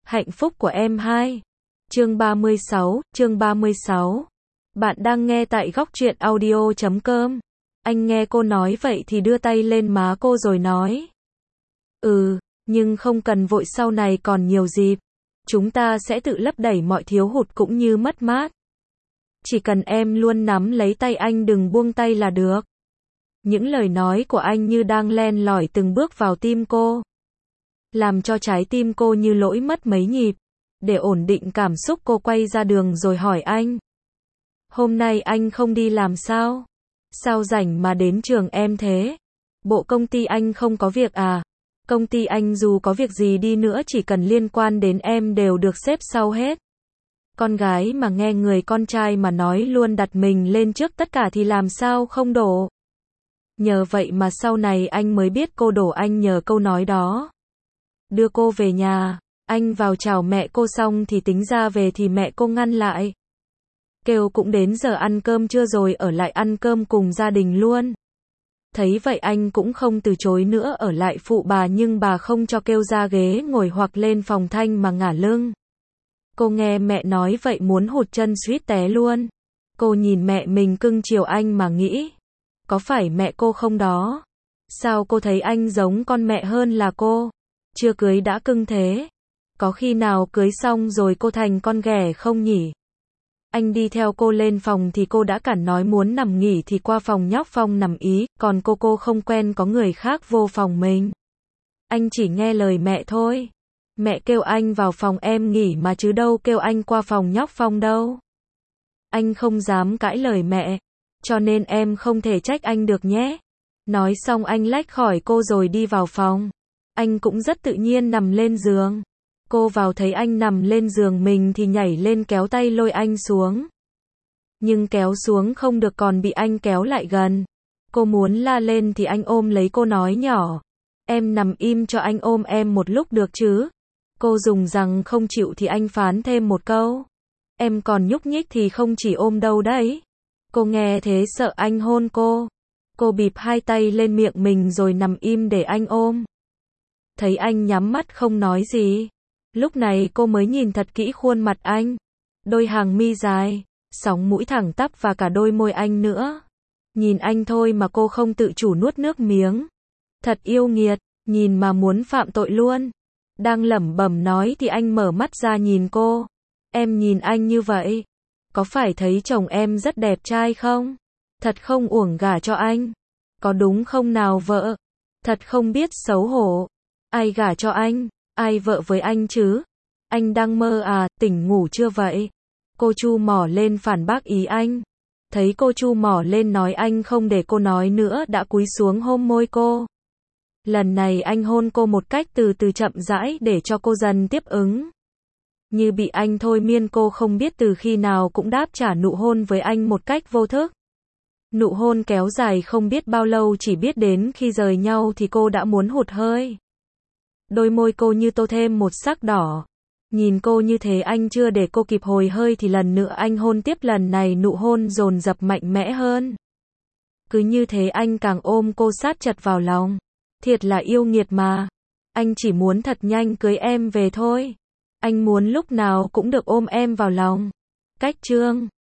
Hạnh phúc của em 2. Chương 36. Bạn đang nghe tại góc truyện audio.com. Anh nghe cô nói vậy thì đưa tay lên má cô rồi nói. Nhưng không cần vội, sau này còn nhiều dịp. Chúng ta sẽ tự lấp đầy mọi thiếu hụt cũng như mất mát. Chỉ cần em luôn nắm lấy tay anh, đừng buông tay là được. Những lời nói của anh như đang len lỏi từng bước vào tim cô, làm cho trái tim cô như lỗi mất mấy nhịp. Để ổn định cảm xúc, cô quay ra đường rồi hỏi anh. Hôm nay anh không đi làm sao? Sao rảnh mà đến trường em thế? Bộ công ty anh không có việc à? Công ty anh dù có việc gì đi nữa, chỉ cần liên quan đến em đều được xếp sau hết. Con gái mà nghe người con trai mà nói luôn đặt mình lên trước tất cả thì làm sao không đổ. Nhờ vậy mà sau này anh mới biết cô đổ anh nhờ câu nói đó. Đưa cô về nhà, anh vào chào mẹ cô xong thì tính ra về thì mẹ cô ngăn lại. Kêu cũng đến giờ ăn cơm trưa rồi, ở lại ăn cơm cùng gia đình luôn. Thấy vậy anh cũng không từ chối nữa, ở lại phụ bà, nhưng bà không cho, kêu ra ghế ngồi hoặc lên phòng Thanh mà ngả lưng. Cô nghe mẹ nói vậy muốn hụt chân suýt té luôn. Cô nhìn mẹ mình cưng chiều anh mà nghĩ, có phải mẹ cô không đó? Sao cô thấy anh giống con mẹ hơn là cô? Chưa cưới đã cưng thế. Có khi nào cưới xong rồi cô thành con ghẻ không nhỉ? Anh đi theo cô lên phòng thì cô đã cản, nói muốn nằm nghỉ thì qua phòng nhóc Phong nằm ý, còn cô không quen có người khác vô phòng mình. Anh chỉ nghe lời mẹ thôi. Mẹ kêu anh vào phòng em nghỉ mà, chứ đâu kêu anh qua phòng nhóc Phong đâu. Anh không dám cãi lời mẹ, cho nên em không thể trách anh được nhé. Nói xong anh lách khỏi cô rồi đi vào phòng. Anh cũng rất tự nhiên nằm lên giường. Cô vào thấy anh nằm lên giường mình thì nhảy lên kéo tay lôi anh xuống. Nhưng kéo xuống không được, còn bị anh kéo lại gần. Cô muốn la lên thì anh ôm lấy cô nói nhỏ. Em nằm im cho anh ôm em một lúc được chứ? Cô dùng rằng không chịu thì anh phán thêm một câu. Em còn nhúc nhích thì không chỉ ôm đâu đấy. Cô nghe thế sợ anh hôn cô. Cô bịp hai tay lên miệng mình rồi nằm im để anh ôm. Thấy anh nhắm mắt không nói gì. Lúc này cô mới nhìn thật kỹ khuôn mặt anh. Đôi hàng mi dài, sóng mũi thẳng tắp và cả đôi môi anh nữa. Nhìn anh thôi mà cô không tự chủ nuốt nước miếng. Thật yêu nghiệt, nhìn mà muốn phạm tội luôn. Đang lẩm bẩm nói thì anh mở mắt ra nhìn cô. Em nhìn anh như vậy, có phải thấy chồng em rất đẹp trai không? Thật không uổng gả cho anh. Có đúng không nào vợ? Thật không biết xấu hổ. Ai gả cho anh? Ai vợ với anh chứ? Anh đang mơ à, tỉnh ngủ chưa vậy? Cô chu mỏ lên phản bác ý anh. Thấy cô chu mỏ lên nói anh không để cô nói nữa, đã cúi xuống hôn môi cô. Lần này anh hôn cô một cách từ từ chậm rãi để cho cô dần tiếp ứng. Như bị anh thôi miên, cô không biết từ khi nào cũng đáp trả nụ hôn với anh một cách vô thức. Nụ hôn kéo dài không biết bao lâu, chỉ biết đến khi rời nhau thì cô đã muốn hụt hơi. Đôi môi cô như tô thêm một sắc đỏ. Nhìn cô như thế anh chưa để cô kịp hồi hơi thì lần nữa anh hôn tiếp, lần này nụ hôn dồn dập mạnh mẽ hơn. Cứ như thế anh càng ôm cô sát chặt vào lòng. Thiệt là yêu nghiệt mà. Anh chỉ muốn thật nhanh cưới em về thôi. Anh muốn lúc nào cũng được ôm em vào lòng. Cách chương